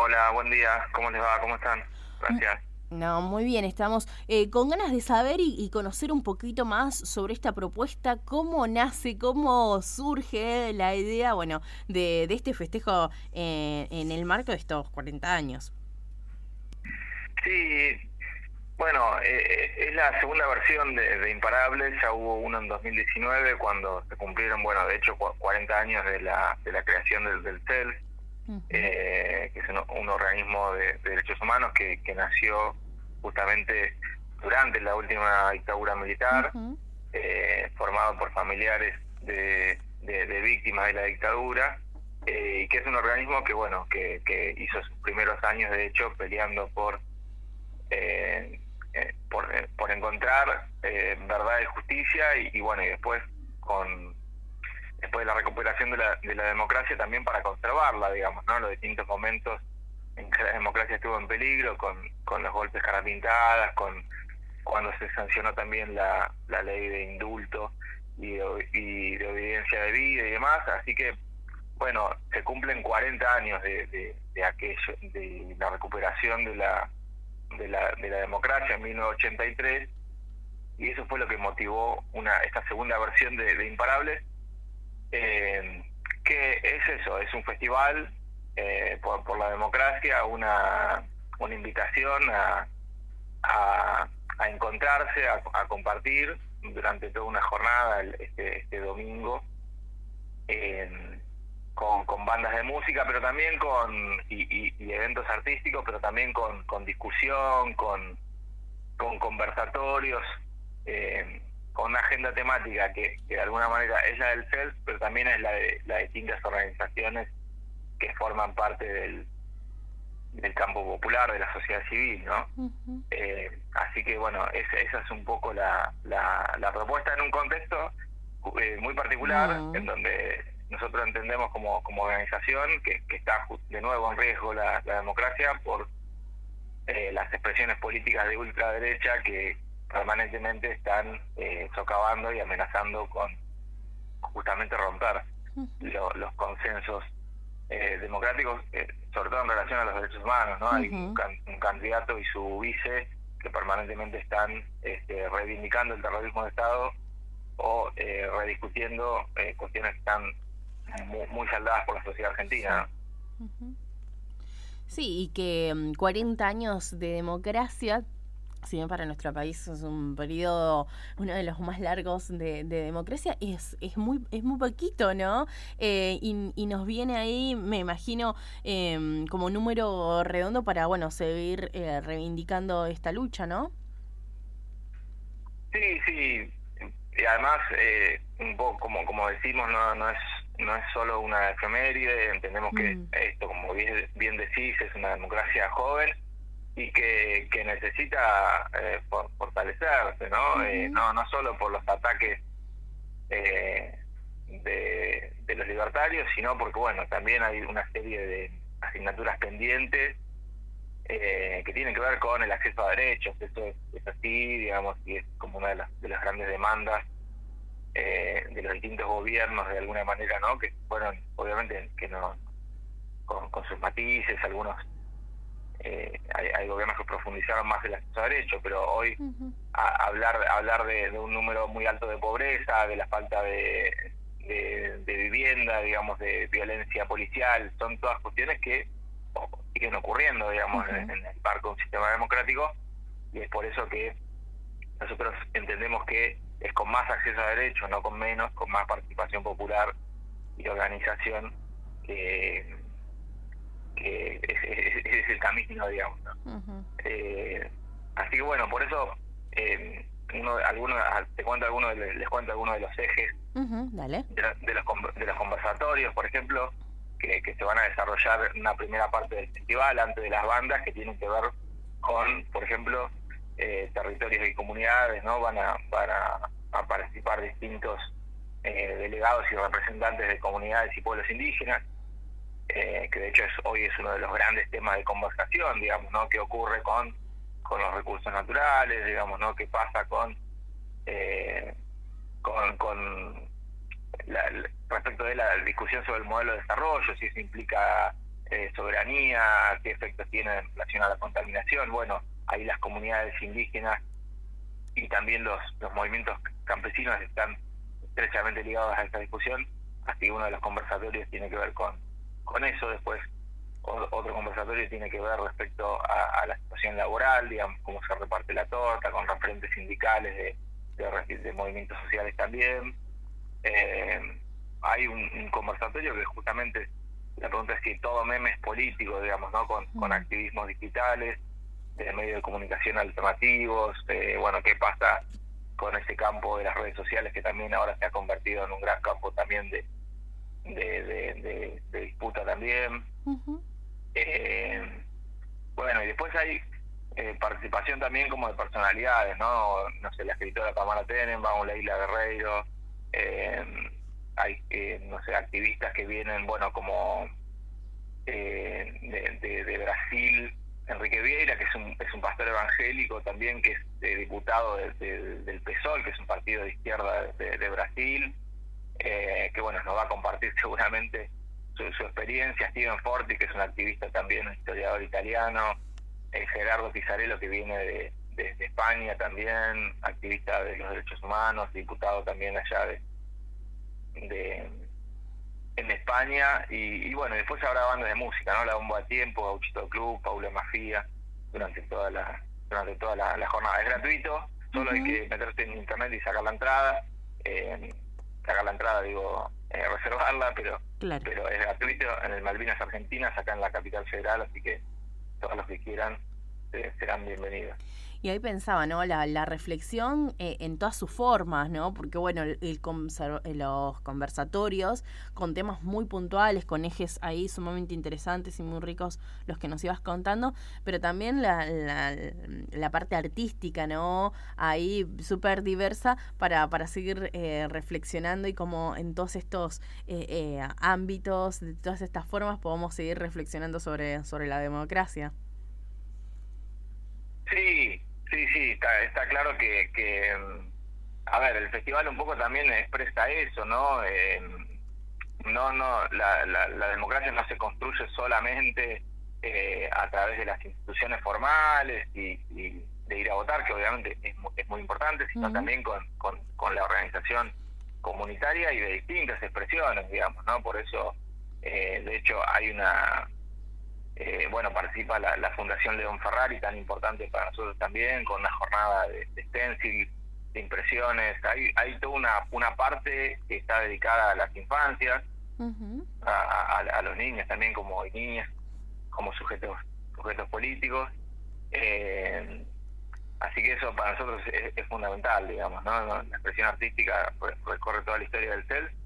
Hola, buen día. ¿Cómo les va? ¿Cómo están? Mm, Gracias. No, muy bien, estamos con ganas de saber y conocer un poquito más sobre esta propuesta, cómo nace, cómo surge la idea, bueno, de este festejo en el marco de estos 40 años. Sí, bueno, es la segunda versión de Imparables. Ya hubo uno en 2019 cuando se cumplieron, bueno, de hecho 40 años de la creación del CELS, Ujú, que es un organismo de derechos humanos que nació justamente durante la última dictadura militar, ujú, formado por familiares de víctimas de la dictadura, y que es un organismo que, bueno, que hizo sus primeros años, de hecho, peleando eh, por encontrar verdad y justicia, y bueno, y después de la recuperación de la democracia, también para conservarla, digamos, ¿no? Los distintos momentos en que la democracia estuvo en peligro, con los golpes cara pintadas, cuando se sancionó también la ley de indulto y de obediencia de vida y demás. Así que, bueno, se cumplen 40 años de aquello, de la recuperación de la democracia en 1983, y eso fue lo que motivó esta segunda versión de Imparables, que es eso, es un festival por la democracia, una invitación a encontrarse, a compartir durante toda una jornada este domingo, eh, con bandas de música, pero también y eventos artísticos, pero también con discusión, con conversatorios, con una agenda temática que de alguna manera es la del CELS, pero también es la de distintas organizaciones que forman parte del campo popular, de la sociedad civil, ¿no? ujú. Así que, bueno, esa es un poco la propuesta en un contexto muy particular, en Mm, donde nosotros entendemos como organización que está de nuevo en riesgo la democracia por las expresiones políticas de ultraderecha que permanentemente están socavando y amenazando con justamente romper ujú, los consensos democráticos, sobre todo en relación a los derechos humanos, ¿no? Hay ujú. un candidato y su vice que permanentemente están reivindicando el terrorismo de Estado o rediscutiendo cuestiones que están muy saldadas por la sociedad argentina, Sí. ¿no? Ujú. Sí, y que 40 años de democracia, si bien para nuestro país es un periodo, uno de los más largos de democracia, es muy poquito, ¿no? Y nos viene ahí, me imagino, como número redondo para, bueno, seguir reivindicando esta lucha, ¿no? Sí, sí, y además, un poco como decimos, no es solo una efeméride. Entendemos que Mm, esto, como bien decís, es una democracia joven y que necesita fortalecerse, ¿no? ujú, No solo por los ataques eh, de los libertarios, sino porque, bueno, también hay una serie de asignaturas pendientes que tienen que ver con el acceso a derechos. Eso es así, digamos, y es como una de las grandes demandas de los distintos gobiernos, de alguna manera, ¿no? Que fueron, obviamente, que no, con sus matices, algunos, hay gobiernos que profundizaron más el acceso a derechos, pero hoy ujú, hablar de un número muy alto de pobreza, de la falta de vivienda, digamos, de violencia policial, son todas cuestiones que siguen ocurriendo, digamos, ujú. en el marco de un sistema democrático, y es por eso que nosotros entendemos que es con más acceso a derechos, no con menos, con más participación popular y organización, que, que es el camino, digamos, ¿no? Ujú, Eh, Así que, bueno, por eso, les cuento algunos de los ejes ujú, dale. de los conversatorios, por ejemplo, que se van a desarrollar en una primera parte del festival, antes de las bandas, que tienen que ver con, por ejemplo, territorios y comunidades, ¿no? Van a participar distintos delegados y representantes de comunidades y pueblos indígenas, que de hecho hoy es uno de los grandes temas de conversación, digamos, ¿no? ¿Qué ocurre con los recursos naturales, digamos, ¿no? ¿Qué pasa eh, con respecto de la discusión sobre el modelo de desarrollo, si eso implica soberanía, qué efectos tiene en relación a la contaminación. Bueno, ahí las comunidades indígenas y también los movimientos campesinos están estrechamente ligados a esta discusión, así que uno de los conversatorios tiene que ver con eso. Después otro conversatorio tiene que ver respecto a la situación laboral, digamos, cómo se reparte la torta, con referentes sindicales de movimientos sociales también. Hay un conversatorio que justamente la pregunta es si todo meme es político, digamos, ¿no? Con activismos digitales, de medios de comunicación alternativos, bueno, qué pasa con ese campo de las redes sociales que también ahora se ha convertido en un gran campo también de disputa también. Bueno, y después hay participación también como de personalidades, ¿no? No sé, la escritora Tamara Tenenbaum, Leila Guerreiro, hay, no sé, activistas que vienen, bueno, como de Brasil, Enrique Vieira, que es un pastor evangélico también, que es diputado del PSOL, que es un partido de izquierda de Brasil, que bueno, nos va a compartir seguramente su experiencia. Steven Forti, que es un activista también, un historiador italiano, Gerardo Pisarello, que viene de España también, activista de los derechos humanos, diputado también allá en España, y bueno, después habrá bandas de música, ¿no? La Bomba de Tiempo, Gauchito Club, Paula Mafia, durante toda la jornada. Es gratuito, solo hay que meterse en internet y sacar la entrada, reservarla, pero es gratuito en el Malvinas Argentinas, acá en la capital federal, así que todos los que quieran serán bienvenidos. Y ahí pensaba, ¿no? La reflexión en todas sus formas, ¿no? Porque, bueno, los conversatorios con temas muy puntuales, con ejes ahí sumamente interesantes y muy ricos los que nos ibas contando, pero también la parte artística, ¿no? Ahí súper diversa para seguir reflexionando y como en todos estos ámbitos, de todas estas formas, podemos seguir reflexionando sobre la democracia. Sí, está claro que a ver, el festival un poco también expresa eso, ¿no? La democracia no se construye solamente a través de las instituciones formales y de ir a votar, que obviamente es muy importante, sino también con la organización comunitaria y de distintas expresiones, digamos, ¿no? Por eso, de hecho, hay una... participa la Fundación León Ferrari, tan importante para nosotros también, con una jornada de stencil, de impresiones. Hay toda una parte que está dedicada a las infancias, a los niños también, como niñas, como sujetos políticos. Así que eso para nosotros es fundamental, digamos, ¿no? La expresión artística recorre toda la historia del CEL,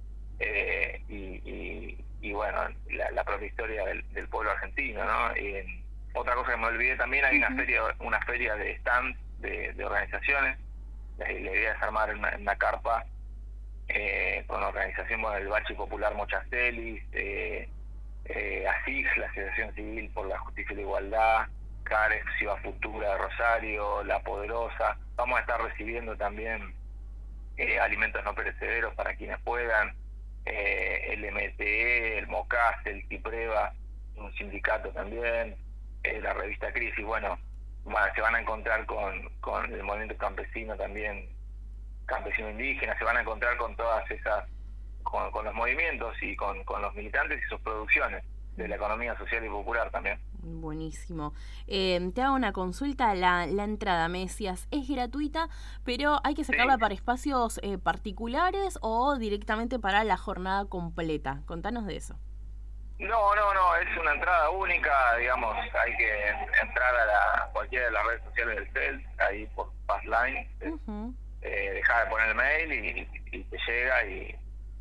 y bueno, la propia historia del pueblo argentino, ¿no? Otra cosa que me olvidé también, hay una feria de stands de organizaciones. La idea es armar una carpa con la organización, bueno, el Bachi Popular Mochacelis, ASIG, la Asociación Civil por la Justicia y la Igualdad, CARES, Ciudad Futura de Rosario, La Poderosa. Vamos a estar recibiendo también alimentos no perecederos para quienes puedan, el MTE, el MOCAS, el CIPREVA, un sindicato también, la revista Crisis. Bueno, se van a encontrar con el movimiento campesino también, campesino indígena, se van a encontrar con todas esas, con los movimientos y con los militantes y sus producciones de la economía social y popular también. Buenísimo. Te hago una consulta. La entrada, me decías, es gratuita, pero ¿hay que sacarla para espacios particulares o directamente para la jornada completa? Contanos de eso. No, es una entrada única, digamos, hay que entrar a cualquiera de las redes sociales del CEL, ahí por Passline, dejar de poner el mail y te llega, y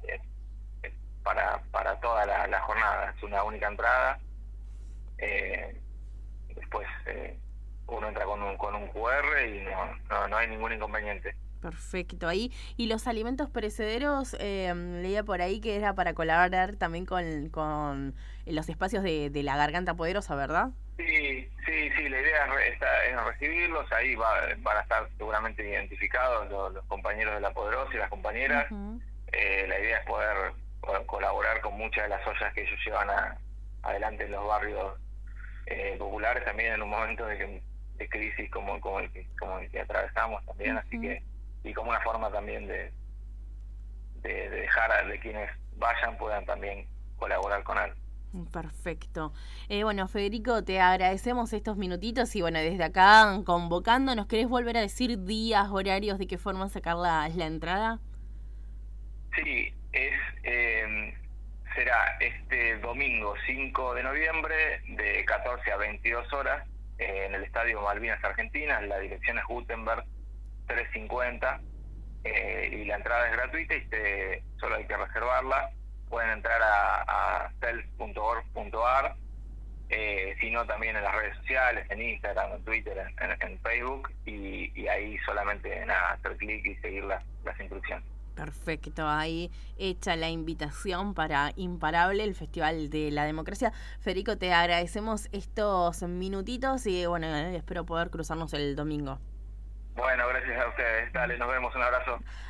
para toda la jornada, es una única entrada. Después uno entra con un QR y no hay ningún inconveniente. Perfecto, ahí. Y los alimentos perecederos, leía por ahí que era para colaborar también con los espacios de la Garganta Poderosa, ¿verdad? Sí, la idea es recibirlos, ahí van a estar seguramente identificados los compañeros de La Poderosa y las compañeras. La idea es poder colaborar con muchas de las ollas que ellos llevan adelante en los barrios populares también en un momento de crisis como el que atravesamos también, así que, y como una forma también de dejar a de quienes vayan puedan también colaborar con él. Perfecto. Bueno, Federico, te agradecemos estos minutitos y bueno, desde acá convocando, ¿nos querés volver a decir días, horarios, de qué forma sacar la entrada? Sí, será este domingo 5 de noviembre de 14 a 22 horas en el Estadio Malvinas Argentinas. La dirección es Gutenberg 350 y la entrada es gratuita y solo hay que reservarla. Pueden entrar a self.org.ar, sino también en las redes sociales, en Instagram, en Twitter, en Facebook, y ahí solamente hacer clic y seguir las instrucciones. Perfecto, ahí hecha la invitación para Imparable, el Festival de la Democracia. Federico, te agradecemos estos minutitos y bueno, espero poder cruzarnos el domingo. Bueno, gracias a ustedes. Dale, nos vemos, un abrazo.